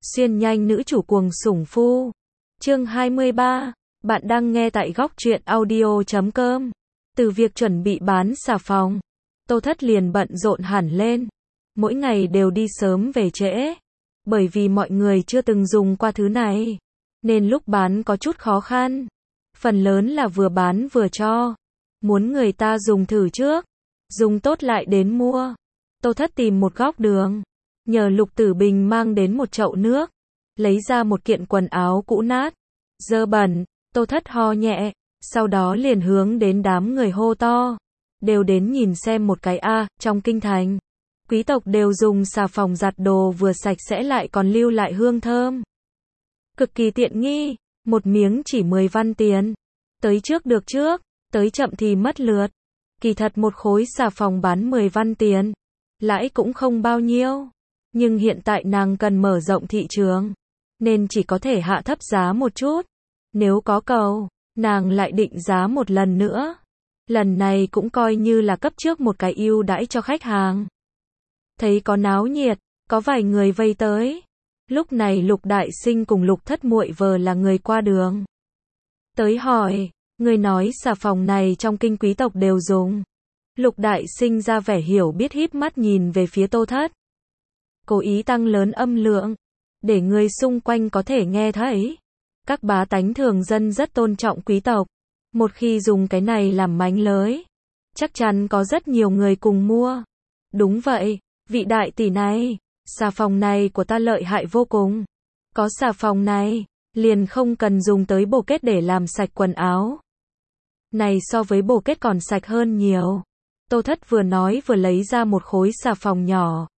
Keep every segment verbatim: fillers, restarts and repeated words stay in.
Xuyên nhanh nữ chủ cuồng sủng phu. Chương hai mươi ba. Bạn đang nghe tại góc truyện audio chấm com. Từ việc chuẩn bị bán xà phòng, Tô Thất liền bận rộn hẳn lên. Mỗi ngày đều đi sớm về trễ. Bởi vì mọi người chưa từng dùng qua thứ này, nên lúc bán có chút khó khăn. Phần lớn là vừa bán vừa cho. Muốn người ta dùng thử trước, dùng tốt lại đến mua. Tô Thất tìm một góc đường, nhờ Lục Tử Bình mang đến một chậu nước, lấy ra một kiện quần áo cũ nát, dơ bẩn. Tô Thất ho nhẹ, sau đó liền hướng đến đám người hô to, đều đến nhìn xem một cái a, trong kinh thành, quý tộc đều dùng xà phòng giặt đồ vừa sạch sẽ lại còn lưu lại hương thơm. Cực kỳ tiện nghi, một miếng chỉ mười văn tiền. Tới trước được trước, tới chậm thì mất lượt. Kỳ thật một khối xà phòng bán mười văn tiền, lãi cũng không bao nhiêu. Nhưng hiện tại nàng cần mở rộng thị trường, nên chỉ có thể hạ thấp giá một chút. Nếu có cầu, nàng lại định giá một lần nữa. Lần này cũng coi như là cấp trước một cái ưu đãi cho khách hàng. Thấy có náo nhiệt, có vài người vây tới. Lúc này Lục Đại Sinh cùng Lục Thất Muội vờ là người qua đường. Tới hỏi, người nói xà phòng này trong kinh quý tộc đều dùng. Lục Đại Sinh ra vẻ hiểu biết híp mắt nhìn về phía Tô Thất. Cố ý tăng lớn âm lượng, để người xung quanh có thể nghe thấy. Các bá tánh thường dân rất tôn trọng quý tộc. Một khi dùng cái này làm mánh lới, chắc chắn có rất nhiều người cùng mua. Đúng vậy, vị đại tỷ này, xà phòng này của ta lợi hại vô cùng. Có xà phòng này, liền không cần dùng tới bồ kết để làm sạch quần áo. Này so với bồ kết còn sạch hơn nhiều. Tô Thất vừa nói vừa lấy ra một khối xà phòng nhỏ.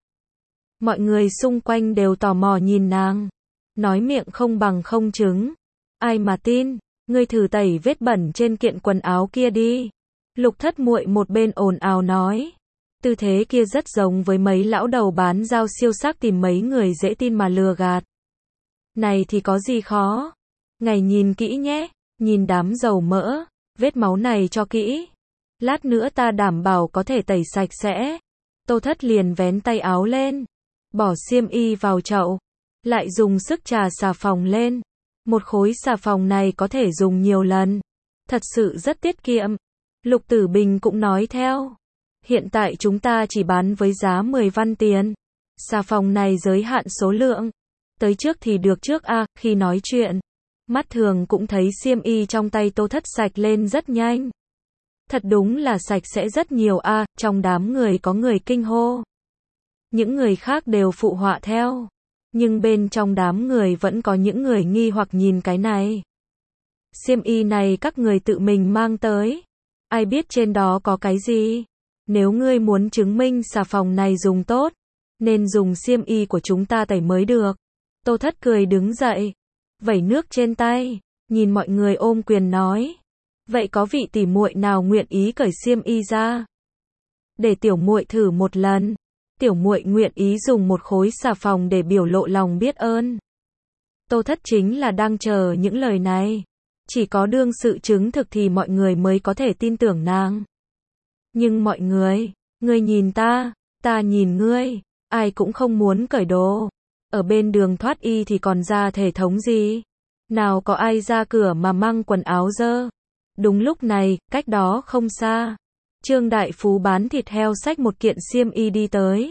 Mọi người xung quanh đều tò mò nhìn nàng. Nói miệng không bằng không chứng. Ai mà tin, ngươi thử tẩy vết bẩn trên kiện quần áo kia đi. Lục Thất Muội một bên ồn ào nói. Tư thế kia rất giống với mấy lão đầu bán dao siêu sắc tìm mấy người dễ tin mà lừa gạt. Này thì có gì khó. Ngài nhìn kỹ nhé, nhìn đám dầu mỡ, vết máu này cho kỹ. Lát nữa ta đảm bảo có thể tẩy sạch sẽ. Tô Thất liền vén tay áo lên, bỏ xiêm y vào chậu, lại dùng sức trà xà phòng lên. Một khối xà phòng này có thể dùng nhiều lần, thật sự rất tiết kiệm. Lục Tử Bình cũng nói theo. Hiện tại chúng ta chỉ bán với giá mười văn tiền. Xà phòng này giới hạn số lượng. Tới trước thì được trước a. À, khi nói chuyện, mắt thường cũng thấy xiêm y trong tay Tô Thất sạch lên rất nhanh. Thật đúng là sạch sẽ rất nhiều a. À, trong đám người có người kinh hô. Những người khác đều phụ họa theo. Nhưng bên trong đám người vẫn có những người nghi hoặc nhìn cái này. Xiêm y này các người tự mình mang tới. Ai biết trên đó có cái gì? Nếu ngươi muốn chứng minh xà phòng này dùng tốt, nên dùng xiêm y của chúng ta tẩy mới được. Tô Thất cười đứng dậy, vẩy nước trên tay, nhìn mọi người ôm quyền nói. Vậy có vị tỷ muội nào nguyện ý cởi xiêm y ra? Để tiểu muội thử một lần. Tiểu muội nguyện ý dùng một khối xà phòng để biểu lộ lòng biết ơn. Tô Thất chính là đang chờ những lời này. Chỉ có đương sự chứng thực thì mọi người mới có thể tin tưởng nàng. Nhưng mọi người, ngươi nhìn ta, ta nhìn ngươi, ai cũng không muốn cởi đồ. Ở bên đường thoát y thì còn ra thể thống gì? Nào có ai ra cửa mà mang quần áo dơ? Đúng lúc này, cách đó không xa, Trương Đại Phú bán thịt heo xách một kiện xiêm y đi tới.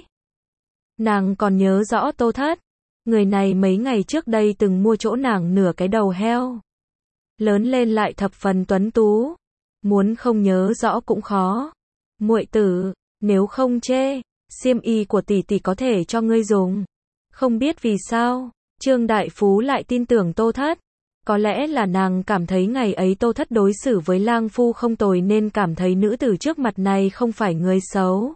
Nàng còn nhớ rõ Tô Thất. Người này mấy ngày trước đây từng mua chỗ nàng nửa cái đầu heo. Lớn lên lại thập phần tuấn tú. Muốn không nhớ rõ cũng khó. Muội tử, nếu không chê, xiêm y của tỷ tỷ có thể cho ngươi dùng. Không biết vì sao, Trương Đại Phú lại tin tưởng Tô Thất. Có lẽ là nàng cảm thấy ngày ấy Tô Thất đối xử với lang phu không tồi nên cảm thấy nữ tử trước mặt này không phải người xấu.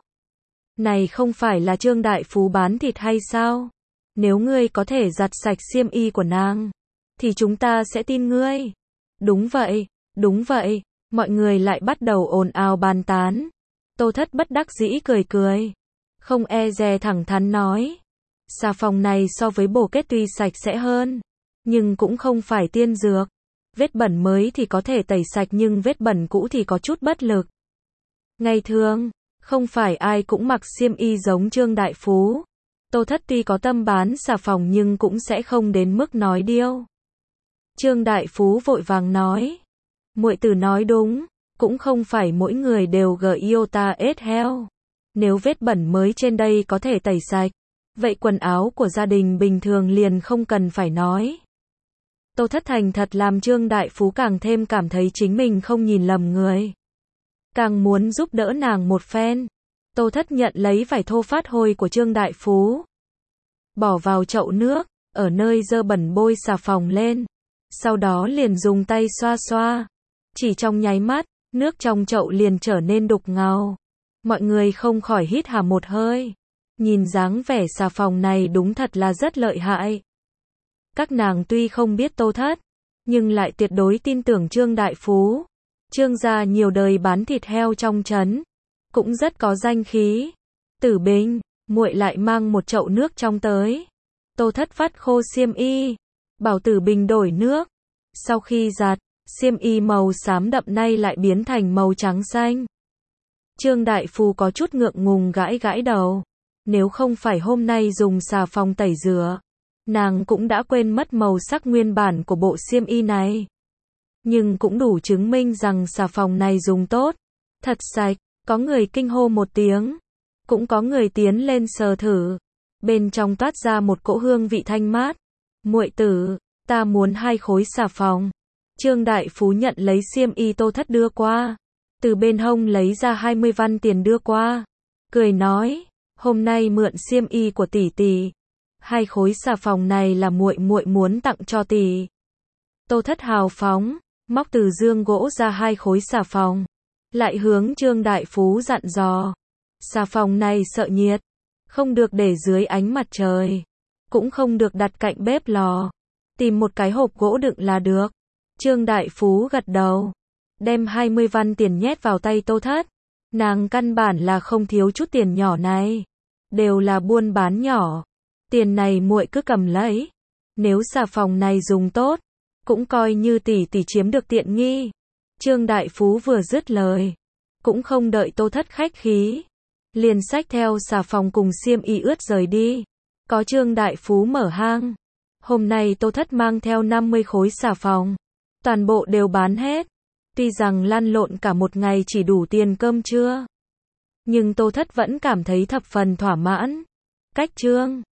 Này không phải là Trương Đại Phú bán thịt hay sao? Nếu ngươi có thể giặt sạch xiêm y của nàng, thì chúng ta sẽ tin ngươi. Đúng vậy, đúng vậy, mọi người lại bắt đầu ồn ào bàn tán. Tô Thất bất đắc dĩ cười cười, không e dè thẳng thắn nói. Xà phòng này so với bồ kết tuy sạch sẽ hơn, nhưng cũng không phải tiên dược. Vết bẩn mới thì có thể tẩy sạch nhưng vết bẩn cũ thì có chút bất lực. Ngày thường, không phải ai cũng mặc xiêm y giống Trương Đại Phú. Tô Thất tuy có tâm bán xà phòng nhưng cũng sẽ không đến mức nói điêu. Trương Đại Phú vội vàng nói. Muội tử nói đúng, cũng không phải mỗi người đều Giota ết heo. Nếu vết bẩn mới trên đây có thể tẩy sạch, vậy quần áo của gia đình bình thường liền không cần phải nói. Tô Thất thành thật làm Trương Đại Phú càng thêm cảm thấy chính mình không nhìn lầm người. Càng muốn giúp đỡ nàng một phen. Tô Thất nhận lấy vải thô phát hôi của Trương Đại Phú. Bỏ vào chậu nước, ở nơi dơ bẩn bôi xà phòng lên. Sau đó liền dùng tay xoa xoa. Chỉ trong nháy mắt, nước trong chậu liền trở nên đục ngầu. Mọi người không khỏi hít hà một hơi. Nhìn dáng vẻ xà phòng này đúng thật là rất lợi hại. Các nàng tuy không biết Tô Thất, nhưng lại tuyệt đối tin tưởng Trương Đại Phú. Trương gia nhiều đời bán thịt heo trong trấn, cũng rất có danh khí. Tử Bình, muội lại mang một chậu nước trong tới. Tô Thất vắt khô xiêm y, bảo Tử Bình đổi nước. Sau khi giặt, xiêm y màu xám đậm nay lại biến thành màu trắng xanh. Trương Đại Phú có chút ngượng ngùng gãi gãi đầu. Nếu không phải hôm nay dùng xà phòng tẩy rửa, nàng cũng đã quên mất màu sắc nguyên bản của bộ xiêm y này. Nhưng cũng đủ chứng minh rằng xà phòng này dùng tốt, thật sạch. Có người kinh hô một tiếng, cũng có người tiến lên sờ thử. Bên trong toát ra một cỗ hương vị thanh mát. Muội tử, ta muốn hai khối xà phòng. Trương Đại Phú nhận lấy xiêm y Tô Thất đưa qua, từ bên hông lấy ra hai mươi văn tiền đưa qua, cười nói, hôm nay mượn xiêm y của tỷ tỷ, hai khối xà phòng này là muội muội muốn tặng cho tỷ. Tô Thất hào phóng, móc từ dương gỗ ra hai khối xà phòng, lại hướng Trương Đại Phú dặn dò, xà phòng này sợ nhiệt, không được để dưới ánh mặt trời, cũng không được đặt cạnh bếp lò, tìm một cái hộp gỗ đựng là được. Trương Đại Phú gật đầu, đem hai mươi văn tiền nhét vào tay Tô Thất. Nàng căn bản là không thiếu chút tiền nhỏ này, đều là buôn bán nhỏ. Tiền này muội cứ cầm lấy, nếu xà phòng này dùng tốt, cũng coi như tỷ tỷ chiếm được tiện nghi. Trương Đại Phú vừa dứt lời, cũng không đợi Tô Thất khách khí, liền xách theo xà phòng cùng xiêm y ướt rời đi. Có Trương Đại Phú mở hang, hôm nay Tô Thất mang theo năm mươi khối xà phòng, toàn bộ đều bán hết. Tuy rằng lăn lộn cả một ngày chỉ đủ tiền cơm trưa, nhưng Tô Thất vẫn cảm thấy thập phần thỏa mãn. Cách Trương